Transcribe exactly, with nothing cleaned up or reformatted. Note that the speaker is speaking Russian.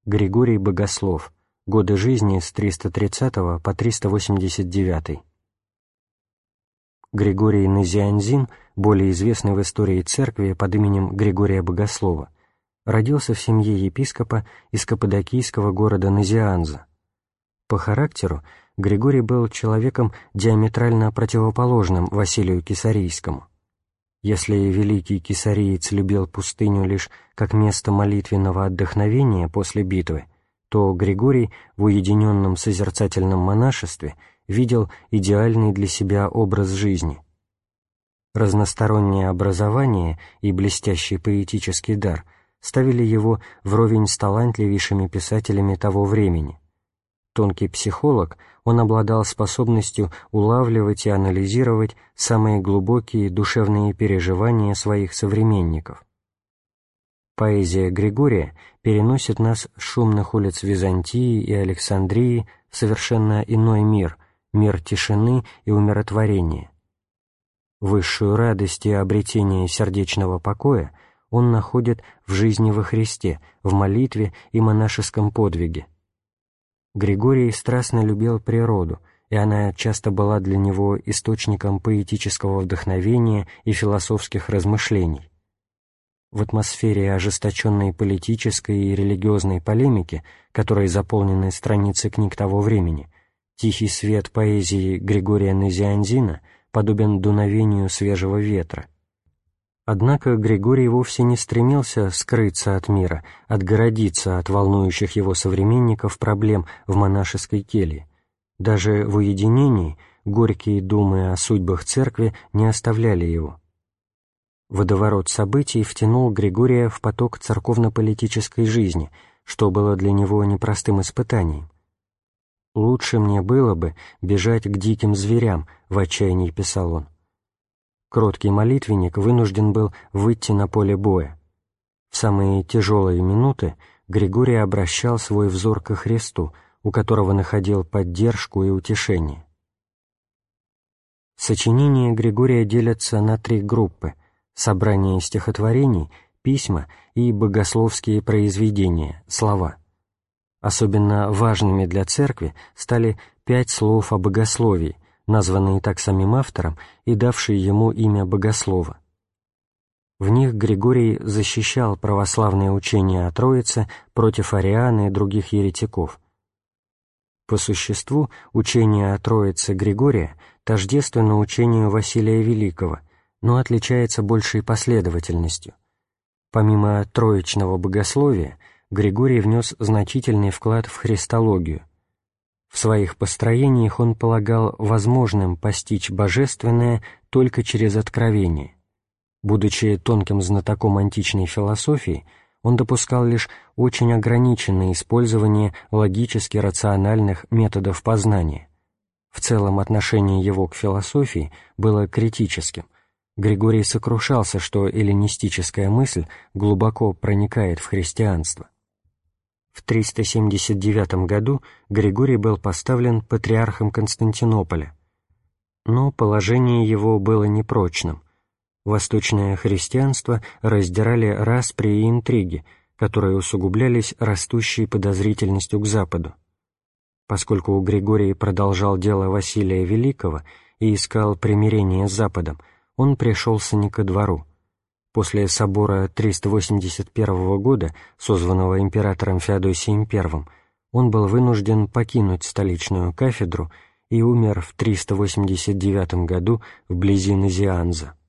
Григорий Богослов. Годы жизни с триста тридцатого по триста восемьдесят девятый. Григорий Назианзин, более известный в истории церкви под именем Григория Богослова, родился в семье епископа из каппадокийского города Назианза. По характеру Григорий был человеком диаметрально противоположным Василию Кесарийскому. Если великий кесариец любил пустыню лишь как место молитвенного отдохновения после битвы, то Григорий в уединенном созерцательном монашестве видел идеальный для себя образ жизни. Разностороннее образование и блестящий поэтический дар ставили его вровень с талантливейшими писателями того времени. Тонкий психолог, он обладал способностью улавливать и анализировать самые глубокие душевные переживания своих современников. Поэзия Григория переносит нас с шумных улиц Византии и Александрии в совершенно иной мир, мир тишины и умиротворения. Высшую радость и обретение сердечного покоя он находит в жизни во Христе, в молитве и монашеском подвиге. Григорий страстно любил природу, и она часто была для него источником поэтического вдохновения и философских размышлений. В атмосфере ожесточенной политической и религиозной полемики, которой заполнены страницы книг того времени, тихий свет поэзии Григория Назианзина подобен дуновению свежего ветра. Однако Григорий вовсе не стремился скрыться от мира, отгородиться от волнующих его современников проблем в монашеской келье. Даже в уединении горькие думы о судьбах церкви не оставляли его. Водоворот событий втянул Григория в поток церковно-политической жизни, что было для него непростым испытанием. «Лучше мне было бы бежать к диким зверям», — в отчаянии писал он. Кроткий молитвенник вынужден был выйти на поле боя. В самые тяжелые минуты Григорий обращал свой взор ко Христу, у которого находил поддержку и утешение. Сочинения Григория делятся на три группы: собрание стихотворений, письма и богословские произведения, слова. Особенно важными для церкви стали пять слов о богословии, названные так самим автором и давшие ему имя богослова. В них Григорий защищал православное учение о Троице против ариан и других еретиков. По существу, учение о Троице Григория тождественно учению Василия Великого, но отличается большей последовательностью. Помимо троичного богословия, Григорий внес значительный вклад в христологию. В своих построениях он полагал возможным постичь божественное только через откровение. Будучи тонким знатоком античной философии, он допускал лишь очень ограниченное использование логически-рациональных методов познания. В целом отношение его к философии было критическим. Григорий сокрушался, что эллинистическая мысль глубоко проникает в христианство. В триста семьдесят девятом году Григорий был поставлен патриархом Константинополя. Но положение его было непрочным. Восточное христианство раздирали распри и интриги, которые усугублялись растущей подозрительностью к Западу. Поскольку Григорий продолжал дело Василия Великого и искал примирение с Западом, он пришелся не ко двору. После собора триста восемьдесят первого года, созванного императором Феодосием Первым, он был вынужден покинуть столичную кафедру и умер в триста восемьдесят девятом году вблизи Назианза.